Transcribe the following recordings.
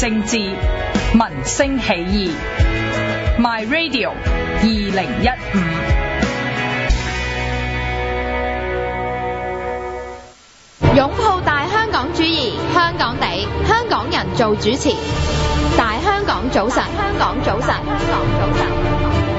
政治，民聲起義。My Radio 2015。 擁抱大香港主義，香港地，香港人做主持。大香港早晨，香港早晨，香港早晨。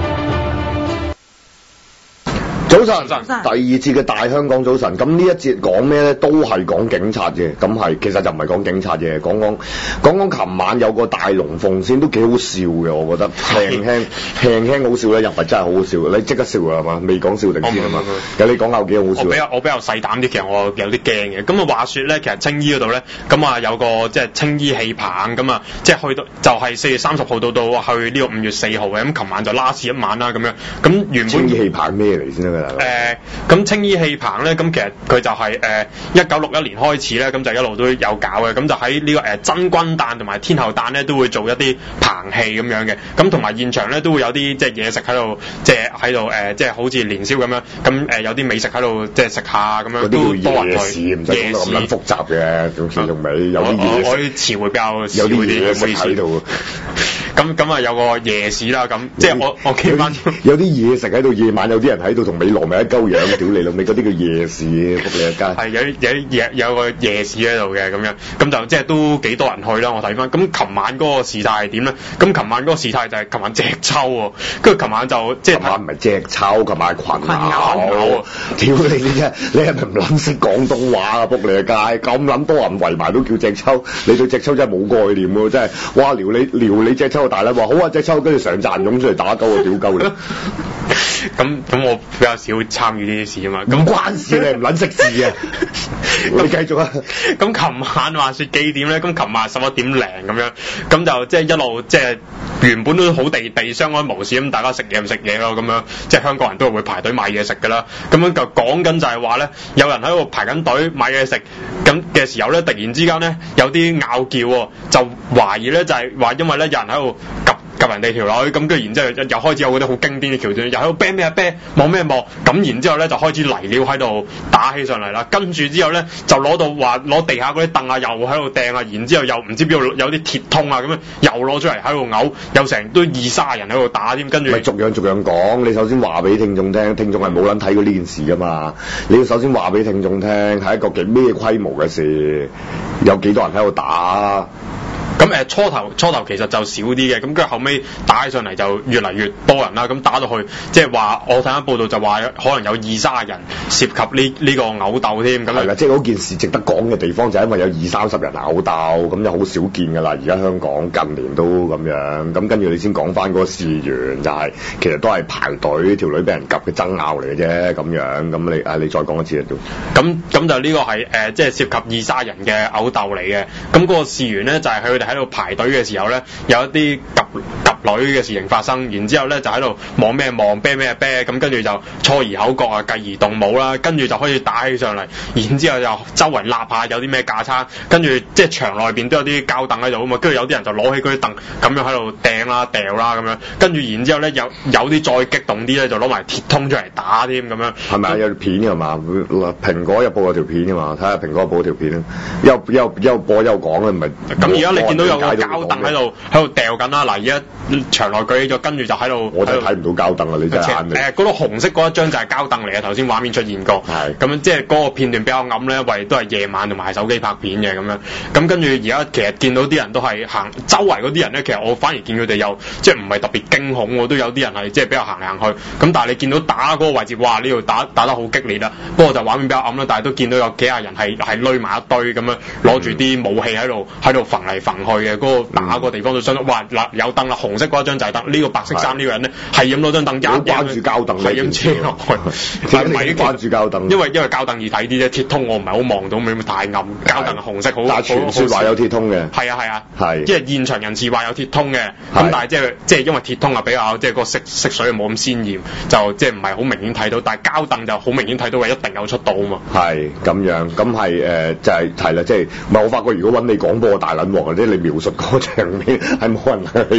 早晨，第二節嘅大香港早晨，咁呢一節講咩咧？都係講警察嘅，咁係其實就唔係講警察嘅，講琴晚有個大龍鳳先，都幾好笑嘅，我覺得輕輕好笑咧，又唔係真係好好笑，你即刻笑㗎係嘛？未講笑定先啊嘛？有你講下有幾好笑？ 我比較細膽啲，其實我有啲驚嘅。咁啊話説咧，其實青衣嗰度咧，咁啊有個即係青衣戲棚咁啊，即係去到就係4月30號到去呢個5月4號嘅。咁琴晚就 last 一晚啦，咁樣。咁原本青衣戲棚咩嚟先得㗎？ 咁青衣戲棚咧，咁其實佢就係1961年開始咧，咁就一路都有搞嘅，咁就喺呢個真軍誕同埋天后誕咧都會做一啲棚戲咁樣嘅，咁同埋現場咧都會有啲即係嘢食喺度，即係喺度即係好似年宵咁樣，咁有啲美食喺度即係食下咁樣，都多人去。 唔使講到咁撚複雜嘅，仲前仲尾有啲嘢食。 我啲詞彙比較少啲， 有啲嘢食喺度。 咁啊有個夜市啦，咁即係我企翻有啲嘢食喺度，夜晚有啲人喺度同美羅咪一鳩樣，屌你老味嗰啲叫夜市，仆你一街。 係有個夜市喺度嘅咁樣，咁就即係都幾多人去啦。我睇翻，咁琴晚嗰個事態係點咧？咁琴晚嗰個事態就係琴晚隻抽喎，跟住琴晚就即係。琴晚唔係隻抽，琴晚係群毆。屌你啫！你係咪唔撚識廣東話啊？仆你一街咁撚多人圍埋都叫隻抽，你對隻抽真係冇概念喎！真係，哇撩你隻抽大啦，話好啊隻抽，跟住上陣咁出嚟打鳩啊屌鳩你！咁我比較少參與呢啲事啊嘛，咁關事你唔撚識字啊！你繼續啊！ 咁琴晚話説幾點咧？咁琴晚11點零咁樣，咁就即係一路即係原本都好地相安無事咁，大家食嘢唔食嘢咯咁樣，即係香港人都會排隊買嘢食㗎啦。咁樣就講緊就係話咧，有人喺度排緊隊買嘢食咁嘅時候咧，突然之間咧有啲拗叫喎，就懷疑咧就係話因為咧有人喺度及人哋條女，咁跟住然之後又開始有嗰啲好經典嘅橋段，又喺度啤咩啊啤，望咩望，咁然之後咧就開始嚟料喺度打起上嚟啦，跟住之後咧就攞地下嗰啲凳啊，又喺度掟啊，然之後又唔知邊度有啲鐵通啊咁樣，又攞出嚟喺度嘔，有成都20-30人喺度打添，跟住。咪逐樣講，你首先話俾聽眾聽，聽眾係冇撚睇過呢件事噶嘛，你要首先話俾聽眾聽係一個幾咩規模嘅事，有幾多人喺度打。咁初頭其實就少啲嘅，咁跟住後尾打起上嚟就越嚟越多人啦，咁打到去即係話我睇翻報道就話可能有20-30人涉及呢個毆鬥添，咁係啦， 即係嗰件事值得講嘅地方就係因為有20-30人毆鬥，咁就好少見㗎啦，而家香港近年都咁樣，咁跟住你先講翻嗰個事源就係、其實都係排隊條女俾人夾嘅爭拗嚟嘅啫，咁樣，咁你再講一次啊都。咁就呢個係即係涉及20-30人嘅毆鬥嚟嘅，咁嗰個事源咧就係佢哋喺度排隊嘅時候咧，有一啲夾女嘅事情發生，然之後咧就喺度望咩望啤咩啤，咁跟住就錯而口角啊，繼而動武啦，跟住就開始打起上嚟，然之後又周圍立下有啲咩架撐，跟住即係場內邊都有啲膠凳喺度啊嘛，跟住有啲人就攞起嗰啲凳咁樣喺度掟啦掉啦咁樣，跟住然之後咧有啲再激動啲咧就攞埋鐵通出嚟打添咁樣。係咪有條片㗎嘛？蘋果日報有條片㗎嘛？睇下蘋果日報條片啦，又播又講啊，唔係。 咁而家你見到有個膠凳喺度掉緊啦，嗱而家場內舉起咗，跟住就喺度。我真係睇唔到膠凳啊！你真係嗰度紅色嗰一張就係膠凳嚟嘅，頭先畫面出現過。係。咁樣即係嗰個片段比較暗咧，因為都係夜晚同埋手機拍片嘅咁樣。咁跟住而家其實見到啲人都係行周圍嗰啲人咧，其實我反而見佢哋又即係唔係特別驚恐喎，都有啲人係即係比較行嚟行去。咁但係你見到打嗰個位置，哇！呢度打得好激烈啦。不過就畫面比較暗啦，但係都見到有幾廿人係攆埋一堆咁樣，攞住啲武器喺度揈嚟揈去嘅，嗰個打個地方都相當。哇！嗱有凳啦，紅色嗰一張就係凳，呢個白色衫呢個人咧係咁攞張凳，關住膠凳，係咁車落去。係咪關住膠凳？因為膠凳易睇啲啫，鐵通我唔係好望到，咪太暗。膠凳紅色好。但係傳説話有鐵通嘅。係啊。係。即係現場人士話有鐵通嘅，咁但係即係因為鐵通啊比較即係個色水冇咁鮮豔，就即係唔係好明顯睇到，但係膠凳就好明顯睇到，係一定有出到啊嘛。係咁樣，咁係就係啦，即係唔係我發覺如果揾你講波大撚鑊或者你描述嗰場面係冇人理解到，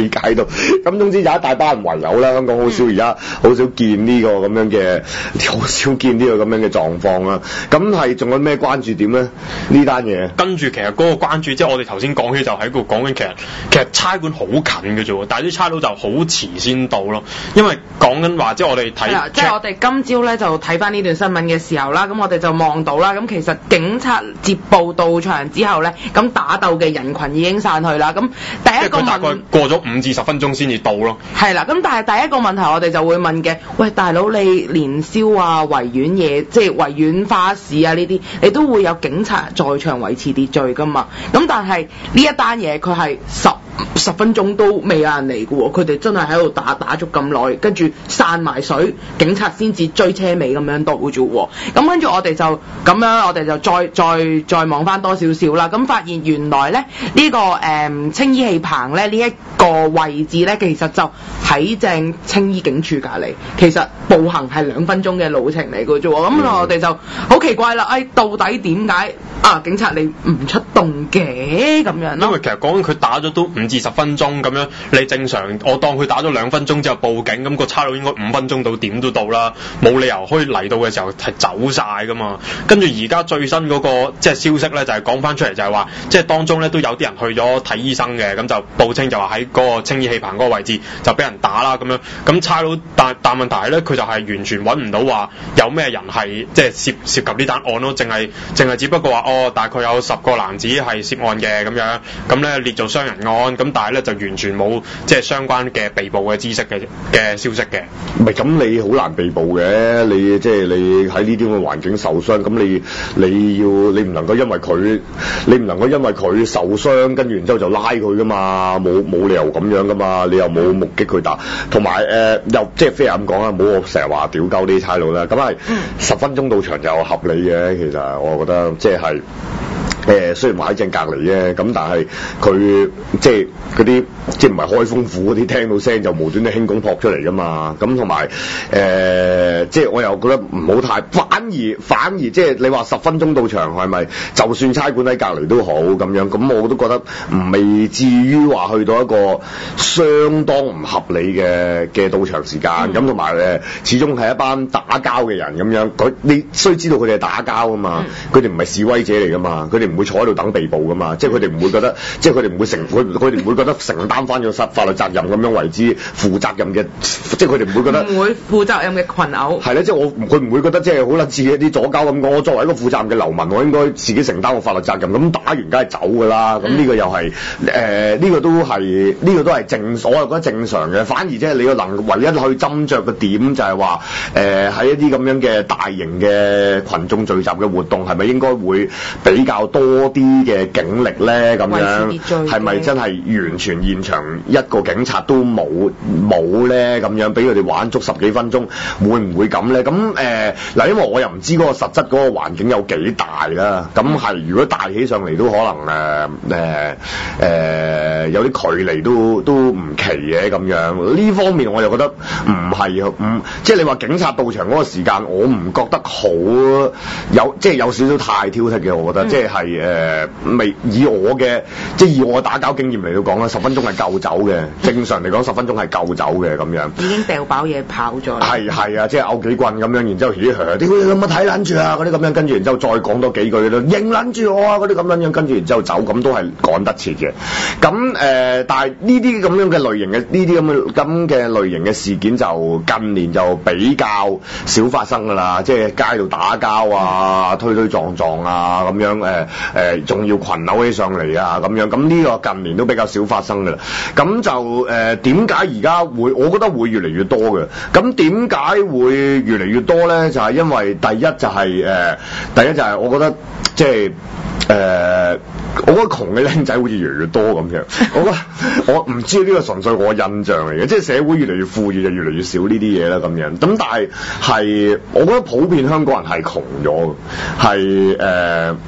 咁總之有一大班人圍毆啦，香港好少而家好少見呢個咁樣嘅，好少見呢個咁樣嘅狀況啦。咁係仲有咩關注點咧？呢單嘢跟住其實嗰個關注，即係我哋頭先講起就喺度講緊，其實差館好近嘅啫喎，但係啲差佬就好遲先到咯，因為講緊話即係我哋睇， 即係我哋今朝咧就睇翻呢段新聞嘅時候啦，咁我哋就望到啦，咁其實警察接報到場之後咧，咁打鬥嘅人群已經散去啦，咁第一個問， 大概過咗5至10分鐘先至到咯。 係啦，咁但係第一個問題我哋就會問嘅，喂大佬你年宵啊、維園嘢，即係維園花市啊呢啲，你都會有警察在場維持秩序噶嘛？咁但係呢一單嘢佢係十分鐘都未有人嚟嘅喎，佢哋真係喺度打足咁耐，跟住散埋水，警察先至追車尾咁樣到嘅啫喎。咁跟住我哋就咁樣，我哋就再望翻多少少啦。咁發現原來咧呢個青衣戲棚咧呢一個位置咧，其實就喺正青衣警署隔離，其實步行係2分鐘嘅路程嚟嘅啫喎。咁我哋就好奇怪啦，到底點解警察你唔出動嘅咁樣咯？ 因為其實講緊佢打咗都5至10分鐘咁樣，你正常我當佢打咗2分鐘之後報警，咁個差佬應該5分鐘到點都到啦，冇理由可以嚟到嘅時候係走晒噶嘛。跟住而家最新嗰個即係消息咧，就係講翻出嚟就係話，即係當中咧都有啲人去咗睇醫生嘅，咁就報稱就話喺嗰個青衣戲棚嗰個位置就俾人打啦咁樣。咁差佬但問題係咧，佢就係完全揾唔到話有咩人係即係涉及呢單案咯，淨係只不過話大概有10個男子係涉案嘅咁樣，咁咧列做傷人案，咁但係咧就完全冇即係相關嘅被捕嘅知識嘅消息嘅。 唔係咁你好難被捕嘅，你即係你喺呢啲咁嘅環境受傷，咁你唔能夠因為佢受傷，跟住然之後就拉佢噶嘛，冇理由咁樣噶嘛，你又冇目擊佢打，同埋又即係飛咁講啦，唔好我成日話屌鳩啲差佬啦，咁係10分鐘到場就合理嘅，其實我覺得即係。雖然話喺正隔離啫，咁但係佢即係嗰啲即係唔係開封府嗰啲聽到聲就無端端輕功撲出嚟噶嘛，咁同埋即係我又覺得唔好太，反而即係你話10分鐘到場係咪？就算差館喺隔離都好咁樣，咁我都覺得未至於話去到一個相當唔合理嘅到場時間，咁同埋始終係一班打交嘅人咁樣，你需知道佢哋係打交啊嘛，佢哋唔係示威者嚟噶嘛，佢哋唔會坐喺度等被捕噶嘛，即係佢哋唔會覺得，即係佢哋唔會覺得承擔翻咗法律責任咁樣為之負責任嘅，即係佢哋唔會覺得唔會負責任嘅群毆。係咧，即係佢唔會覺得即係好撚似一啲左膠咁講，我作為一個負責任嘅流民，我應該自己承擔個法律責任，咁打完梗係走㗎啦。咁呢個又係呢個都係我又覺得正常嘅。反而即係你個唯一去斟酌嘅點就係話喺一啲咁樣嘅大型嘅群眾聚集嘅活動，係咪應該會比較多啲嘅警力咧？咁樣係咪真係完全現場一個警察都冇咧？咁樣俾佢哋玩足10幾分鐘，會唔會咁咧？咁嗱，因為我又唔知嗰個實質嗰個環境有幾大啦。咁係如果大起上嚟都可能有啲距離都唔奇嘅咁樣。呢方面我又覺得唔係即係你話警察到場嗰個時間，我唔覺得好即係有少少太挑剔嘅。我覺得即係未以我打交經驗嚟到講啦，10分鐘係夠走嘅。正常嚟講10分鐘係夠走嘅咁樣。 已經掉飽嘢跑咗。 係啊，即係拗幾棍咁樣，然之後點解你咁睇撚住啊嗰啲咁樣，跟住然之後再講多幾句咯，認撚住我啊嗰啲咁樣，跟住然之後走，咁都係趕得切嘅。咁但係呢啲咁樣嘅類型嘅事件就近年就比較少發生㗎啦，即係街度打交啊、推撞啊咁樣，仲要群毆起上嚟啊咁樣，咁呢個近年都比較少發生㗎啦。咁就點解而家我覺得會越嚟越多嘅。咁點解會越嚟越多咧？就係因為第一就係我覺得即係我覺得窮嘅僆仔好似越嚟越多咁樣。我唔知呢個純粹我印象嚟嘅，即係社會越嚟越富裕就越嚟越少呢啲嘢啦咁樣。咁但係我覺得普遍香港人係窮咗，係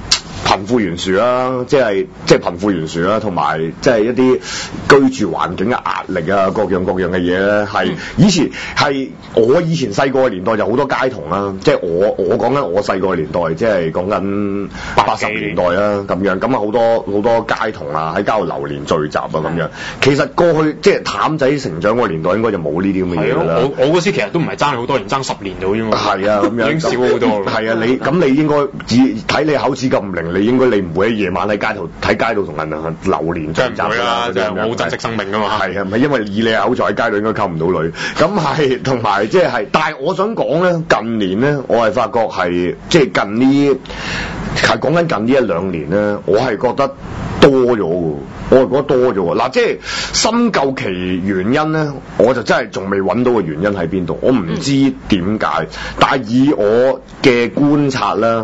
貧富懸殊啦，即係貧富懸殊啦，同埋即係一啲居住環境嘅壓力啊，各樣嘅嘢咧，係以前係我以前細個嘅年代就好多街童啦，即係我講緊我細個嘅年代，即係講緊80年代啦咁樣，咁啊好多街童啊喺街度流連聚集啊咁樣。其實過去即係譚仔成長嗰個年代應該就冇呢啲咁嘅嘢㗎啦。 我嗰時其實都唔係爭好多年，爭10年到啫嘛。 係啊，咁樣已經少好多。 係啊，你應該睇你口齒咁唔靈，你唔會喺夜晚喺街度同人流連聚集啦， 即係冇珍惜生命㗎嘛。 係啊，唔係因為以你口才喺街度應該溝唔到女，咁係同埋即係，但係我想講咧，近年咧，我係發覺係即係近呢講緊近呢1-2年咧，我係覺得多咗喎。我係覺得多咗喎，嗱，即係深究其原因咧，我就真係仲未揾到個原因喺邊度，我唔知點解，但係以我嘅觀察咧，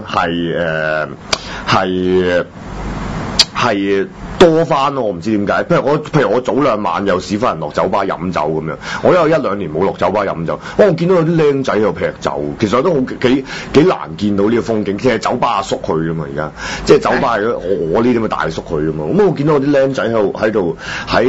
係多翻咯，我唔知點解。譬如我早2晚又試翻人落酒吧飲酒咁樣，我有1-2年冇落酒吧飲酒，我見到有啲僆仔喺度劈酒，其實都好幾難見到呢個風景。即係酒吧阿叔去㗎嘛，而家即係酒吧係我呢啲咁嘅大叔去㗎嘛。咁我見到有啲僆仔喺度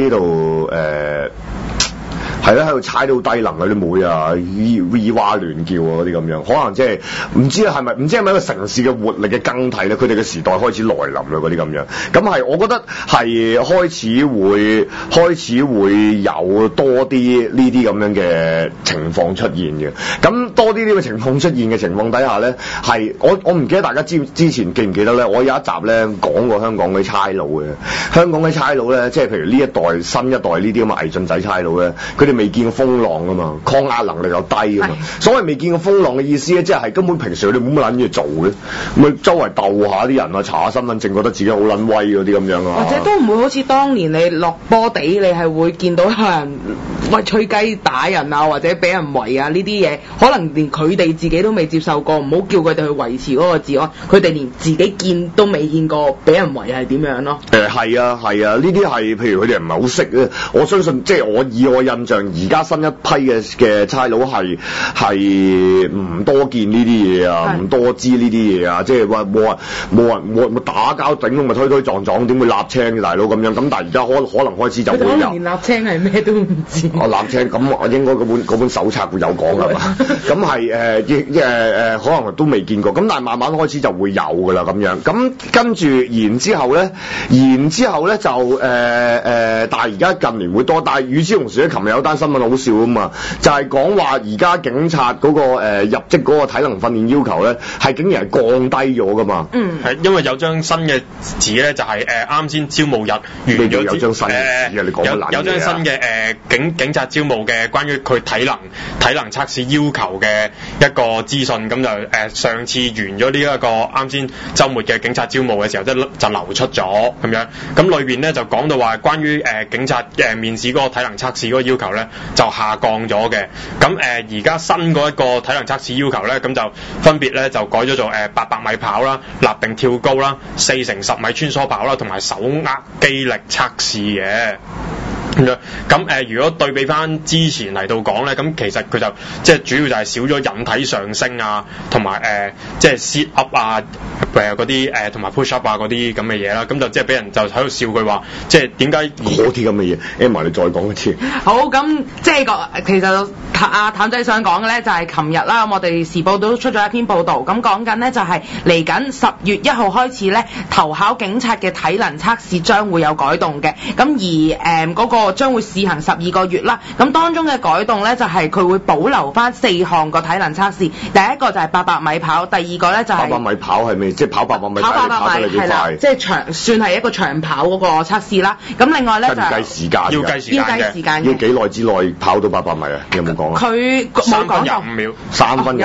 係啦，喺度踩到低能嗰啲妹啊，V 哇亂叫啊嗰啲咁樣，可能即係唔知係咪一個城市嘅活力嘅更替咧？佢哋嘅時代開始來臨啦，嗰啲咁樣。咁係我覺得係開始會有多啲呢啲咁樣嘅情況出現嘅。咁多啲呢個情況出現嘅情況底下咧，係我唔記得大家之前記唔記得咧？我有一集咧講過香港嘅差佬嘅，香港嘅差佬咧，即係譬如呢一代新一代呢啲咁嘅偽進仔差佬咧，佢哋未見過風浪啊嘛，抗壓能力又低啊嘛。所謂未見過風浪嘅意思咧，即係根本平時佢哋冇乜撚嘢做嘅，咪周圍鬥下啲人啊，查下身份證，覺得自己好撚威嗰啲咁樣啊。 或者都唔會好似當年你落波地，你係會見到有人吹雞打人啊，或者俾人圍啊呢啲嘢，可能連佢哋自己都未接受過，唔好叫佢哋去維持嗰個治安，佢哋連自己見都未見過俾人圍係點樣咯。 係啊，呢啲係譬如佢哋唔係好識咧，我相信即係我以我印象，而家新一批嘅差佬係唔多見呢啲嘢啊，唔多知呢啲嘢啊，即係話冇人打交頂咁咪推撞，點會立青嘅大佬咁樣？咁但係而家可能開始就會有。佢可能連立青係咩都唔知。立青咁我應該嗰本手冊會有講係嘛？咁係可能都未見過，咁但係慢慢開始就會有㗎啦咁樣。咁跟住然之後咧就但係而家近年會多，但係與此同時咧，琴日有單新聞好笑啊嘛，就係講話而家警察嗰個入職嗰個體能訓練要求咧，係竟然係降低咗㗎嘛。 係因為有張新嘅紙咧，就係啱先招募日完咗有張新嘅紙你講乜撚嘢啊？ 有張新嘅警察招募嘅關於佢體能測試要求嘅一個資訊，咁就上次完咗呢一個啱先週末嘅警察招募嘅時候，就流出咗咁樣。咁裏邊咧就講到話關於警察面試嗰個體能測試嗰個要求咧就下降咗嘅。咁而家新嗰一個體能測試要求咧，咁就分別咧就改咗做800米跑啦、立定跳高啦、4×10米穿梭跑啦，同埋手握肌力測試嘅。咁如果對比翻之前嚟到講咧，咁其實佢就即係主要就係少咗引體上升啊，同埋即係 sit up 啊，嗰啲同埋 push up 啊嗰啲咁嘅嘢啦，咁就即係俾人就喺度笑佢話，即係點解嗰啲咁嘅嘢？Emma 你再講一次。 好，咁即係其實阿譚仔想講嘅咧，就係琴日啦，我哋時報都出咗一篇報導，咁講緊咧就係嚟緊10月1號開始咧，投考警察嘅體能測試將會有改動嘅，咁而嗰個將會試行12個月啦。咁當中嘅改動咧，就係佢會保留翻4項個體能測試。第一個就係800米跑，第二個咧就係 800米跑係咩？即係跑800米。跑800米係啦， 即係算係一個長跑嗰個測試啦。咁另外咧就計時間， 要計時間要幾耐之內跑到800米啊？有冇講啊？ 佢冇講到。 3分25秒。 3分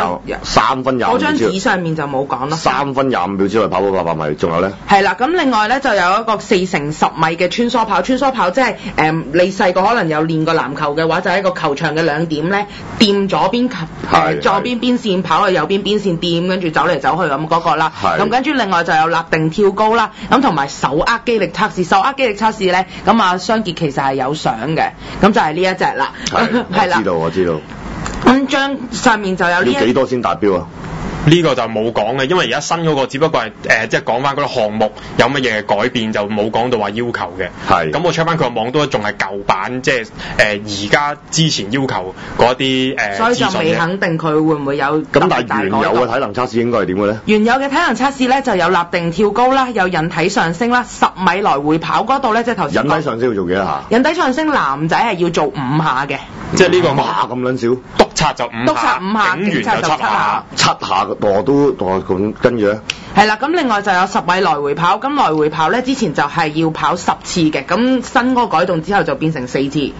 25秒。 嗰張紙上面就冇講咯。 3分25秒之內跑到800米，仲有咧？ 係啦，咁另外咧就有一個4×10米嘅穿梭跑。穿梭跑即係你細個可能有練過籃球嘅話，就係一個球場嘅兩點咧，掂左邊左邊邊線跑去右邊邊線掂，跟住走嚟走去咁嗰個啦。咁跟住另外就有立定跳高啦，咁同埋手握肌力測試。手握肌力測試咧，咁啊雙傑其實係有相嘅，咁就係呢一隻啦。係啦， 我知道。 咁張上面就有呢。 要幾多先達標啊？ 呢個就冇講嘅，因為而家新嗰個只不過係即係講翻嗰個項目有乜嘢改變，就冇講到話要求嘅。 係。 咁我 check 翻佢個網都仲係舊版，即係而家之前要求嗰啲所以就未肯定佢會唔會有咁，但係原有嘅體能測試應該係點嘅咧？ 原有嘅體能測試咧就有立定跳高啦，有引體上升啦，10米來回跑嗰度咧，即係頭先。 引體上升要做幾多下？ 引體上升男仔係要做5下嘅。 即係呢個哇咁撚少。 督察就5下， 督察5下， 警察就7下。 7下我都咁跟住咧。 係啦，咁另外就有10米來回跑，咁來回跑咧之前就係要跑10次嘅，咁新嗰個改動之後就變成4次。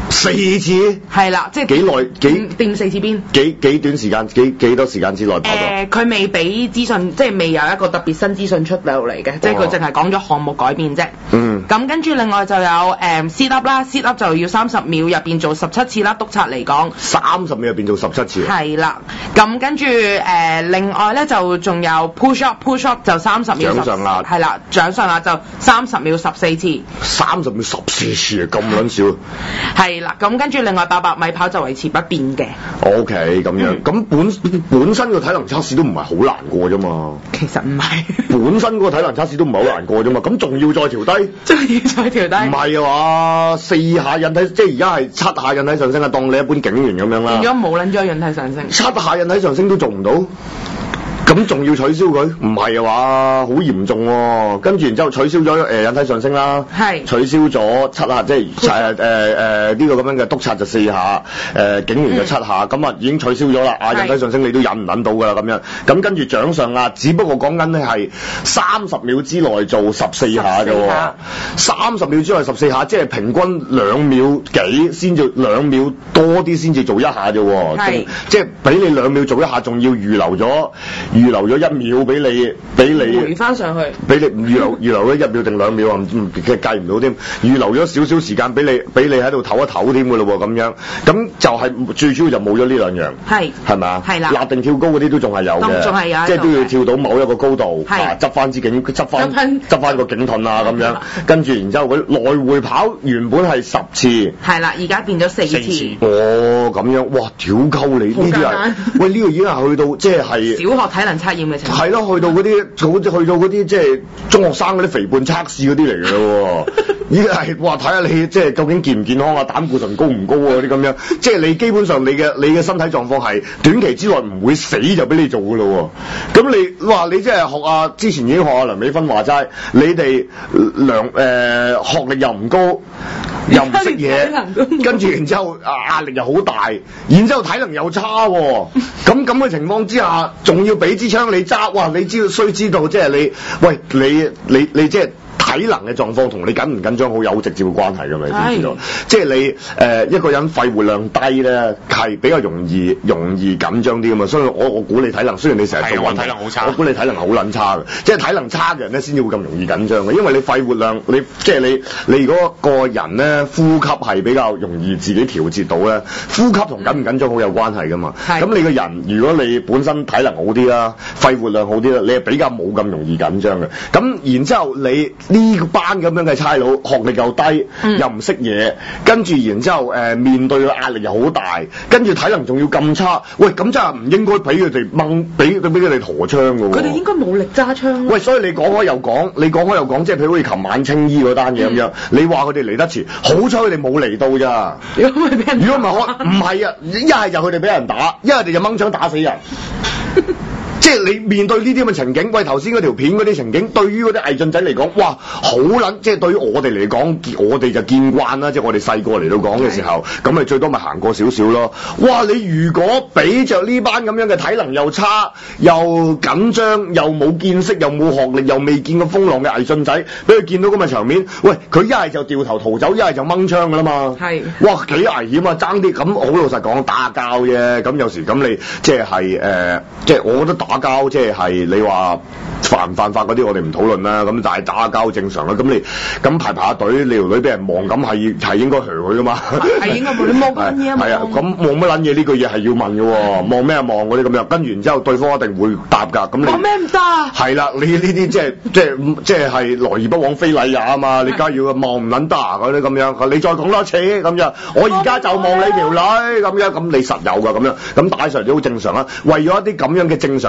4次？ 係啦，即係幾耐？ 掂4次邊？ 幾短時間？幾多時間之內跑到？ 佢未俾資訊，即係未有一個特別新資訊出到嚟嘅，即係佢淨係講咗項目改變啫。 嗯。 咁跟住另外就有sit up 啦，sit up 就要30秒入邊做17次啦，督察嚟講。 30秒入邊做17次。 係啦，咁跟住另外咧就仲有 push up 就30秒。 掌上壓。 係啦，掌上壓就30秒14次。 30秒14次啊，咁撚少。 係啦，咁跟住另外800米跑就維持不變嘅。 OK， 咁樣，咁本身個體能測試都唔係好難過啫嘛。 其實唔係。 本身個體能測試都唔係好難過啫嘛，咁仲要再調低？ 仲要再調低？ 唔係啊嘛，4下引體，即係而家係7下引體上升啊，當你一般警員咁樣啦。 變咗冇撚咗引體上升。7 下引體上升都做唔到？咁仲要取消佢？唔係啊嘛，好嚴重喎、啊。跟住然之後取消咗引體上升啦，取消咗7下，即係呢個咁樣嘅督察就4下，警員就7下，咁啊已經取消咗啦。引體上升你都引唔撚到㗎啦咁樣。咁跟住掌上壓，只不過講緊咧係30秒之內做14下啫喎。30秒之內14下，即係平均2秒幾先至2秒多啲先至做一下啫喎。即係俾你2秒做一下，仲要預留咗1秒俾你回翻上去，俾你預留咗1秒定2秒啊？其實計唔到添，預留咗少少時間俾你喺度唞一唞添㗎咯喎，咁樣咁就係最主要就冇咗呢兩樣，係咪啊？係啦，立定跳高嗰啲都仲係有嘅，仲係有，即係都要跳到某一個高度，執翻個警盾啊咁樣，跟住然之後佢來回跑原本係10次，係啦，而家變咗4次。哦，咁樣，哇！屌鳩你呢啲係，喂呢個已經係去到即係小學體能測驗嘅程度，係咯，去到嗰啲即係中學生嗰啲肥胖測試嗰啲嚟嘅咯喎，依家係哇睇下你即係究竟健唔健康啊，膽固醇高唔高啊啲咁樣，即係你基本上你嘅身體狀況係短期之內唔會死就俾你做嘅咯喎，咁你即係學啊，之前已經學阿梁美芬話齋，你哋學歷又唔高，又唔識嘢，跟住然之後壓力又好大，然之後體能又差喎，咁嘅情況之下，仲要俾支槍你揸，哇！你須知道即係你即係。體能嘅狀況同你緊唔緊張好有直接嘅關係㗎嘛？你知唔知道？即係你一個人肺活量低咧，係比較容易緊張啲㗎嘛。所以我估你體能，雖然你成日做運動，體能好差，我估你體能好撚差嘅。即係體能差嘅人咧，先至會咁容易緊張嘅。因為你肺活量，即係你如果個人咧呼吸係比較容易自己調節到咧，呼吸同緊唔緊張好有關係㗎嘛。咁你個人如果你本身體能好啲啦，肺活量好啲啦，你係比較冇咁容易緊張嘅。咁然之後你呢班咁樣嘅差佬，學歷又低，又唔識嘢，跟住然之後面對嘅壓力又好大，跟住體能仲要咁差，喂咁真係唔應該俾佢哋掹，俾佢哋陀槍嘅喎。佢哋應該冇力揸槍。喂，所以你講開又講，即係譬如好似琴晚青衣嗰單嘢咁樣，你話佢哋嚟得遲，好彩佢哋冇嚟到咋。如果唔係唔係啊，一係就佢哋俾人打，一係就掹槍打死人。即係你面對呢啲咁嘅情景，喂頭先嗰條片嗰啲情景，對於嗰啲毅進仔嚟講，哇好撚！即係對於我哋嚟講，我哋就見慣啦。即係我哋細個嚟到講嘅時候，咁咪最多咪行過少少咯。哇！你如果俾着呢班咁樣嘅體能又差、又緊張、又冇見識、又冇學歷、又未見過風浪嘅毅進仔，俾佢見到咁嘅場面，喂佢一係就掉頭逃走，一係就掹槍㗎啦嘛。係。哇！幾危險啊！爭啲咁好老實講打交啫。咁有時咁你即係即係我覺得打交即係你話犯唔犯法嗰啲我哋唔討論啦，咁但係打交正常啦。咁你咁排下隊，你條女俾人望，咁係應該噓佢噶嘛？係應該冇你望乜嘢啊？係啊，咁望乜撚嘢呢句嘢係要問嘅喎，望咩望嗰啲咁樣，跟完之後對方一定會答㗎。咁你望咩唔得啊？係啦，你呢啲即係來而不往非禮也啊嘛！你梗係要望唔撚得啊嗰啲咁樣，你再講多次咁樣，我而家就望你條女咁樣，咁你實有㗎咁樣，咁打上嚟都好正常啦。為咗一啲咁樣嘅正常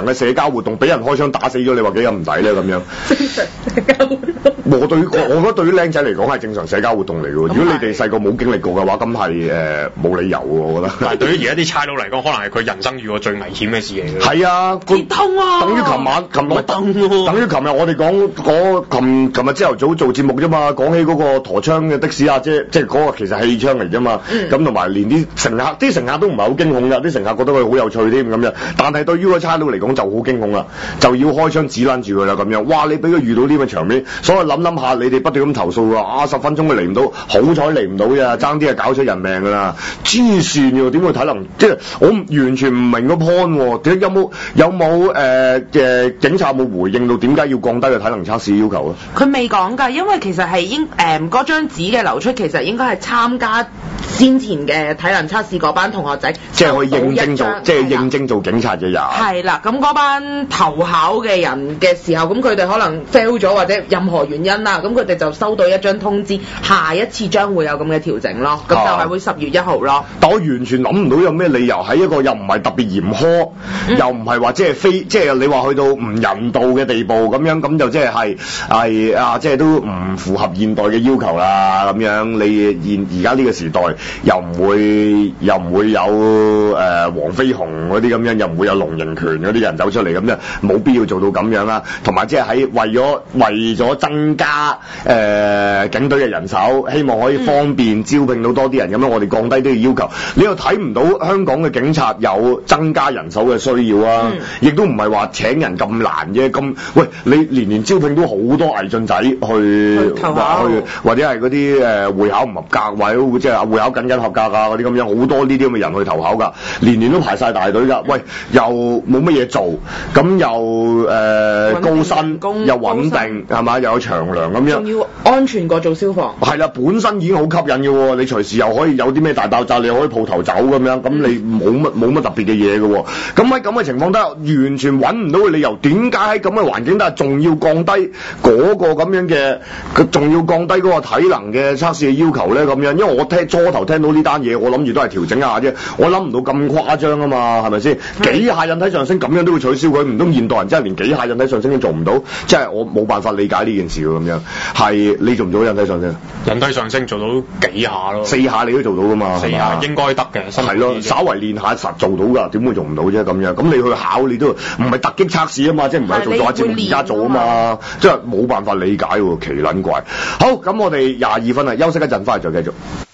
常嘅社交活動，俾人開槍打死咗，你話幾咁唔抵咧咁樣？ 正常社交活動。 我覺得對於僆仔嚟講係正常社交活動嚟嘅喎。如果你哋細個冇經歷過嘅話，咁係冇理由喎，我覺得。 但係對於而家啲差佬嚟講，可能係佢人生遇過最危險嘅事嚟嘅。 係啊， 鐵通啊！ 等於琴晚，等於琴日我哋講琴日朝頭早做節目啫嘛，講起嗰個陀槍嘅的士啊，即係嗰個其實氣槍嚟啫嘛。咁同埋連啲乘客都唔係好驚恐㗎，啲乘客覺得佢好有趣添咁樣。但係對於個差佬嚟講就好驚恐啦，就要開槍指撚住佢啦咁樣。哇！你俾佢遇到呢個場面，所以諗下，你哋不斷咁投訴啊，10分鐘佢嚟唔到，好彩嚟唔到咋，爭啲係搞出人命㗎啦！黐線㗎，點會體能？即係我完全唔明個 point 喎。點有冇警察有冇回應到點解要降低個體能測試要求啊？ 佢未講㗎，因為其實係嗰張紙嘅流出，其實應該係參加先前嘅體能測試嗰班同學仔， 即係去應徵做警察嘅人。 係啦，咁嗰班投考嘅人嘅時候，咁佢哋可能 fail 咗或者任何原因啦，咁佢哋就收到一張通知，下一次將會有咁嘅調整咯，咁就係會10月1號咯。但我完全諗唔到有咩理由喺一個又唔係特別嚴苛，又唔係話即係你話去到唔人道嘅地步咁樣，咁就即係都唔符合現代嘅要求啦咁樣。你而家呢個時代又唔會有黃飛鴻嗰啲咁樣，又唔會有龍形拳嗰啲人走出嚟咁樣，冇必要做到咁樣啦。同埋即係喺為咗增加警隊嘅人手，希望可以方便招聘到多啲人咁樣，我哋降低啲要求。你又睇唔到香港嘅警察有增加人手嘅需要啊，亦都唔係話請人咁難啫。喂，你年招聘都好多毅進仔去或者係嗰啲會考唔合格，或者即係會考緊合格啊嗰啲咁樣，好多呢啲咁嘅人去投考㗎，年都排晒大隊㗎。喂，又冇乜嘢做，咁又高薪又穩定係嘛，又有長糧咁樣，仲要安全過做消防。 係啦，本身已經好吸引嘅喎，你隨時又可以有啲咩大爆炸，你又可以鋪頭走咁樣，咁你冇乜特別嘅嘢嘅喎。咁喺咁嘅情況底下，完全揾唔到嘅理由，點解喺咁嘅環境底下仲要降低嗰個咁樣嘅，仲要降低嗰個體能嘅測試嘅要求咧？咁樣，因為我初頭聽到呢單嘢，我諗住都係調整下啫，我諗唔到咁誇張啊嘛，係咪先？幾下引體上升咁樣都會取消佢，唔通現代人真係連幾下引體上升都做唔到？即係我冇辦法理解呢件事咁樣。係你做唔做引體上升？ 引體上升做到幾下咯？4 下你都做到噶嘛？4下應該得嘅， 係咯，稍為練下實做到㗎，點會做唔到啫？咁樣咁你去考你都唔係突擊測試啊嘛，即係唔係做下節目而家做啊嘛，即係冇辦法理解喎，奇撚怪。好，咁我哋22分啊，休息一陣，翻嚟再繼續。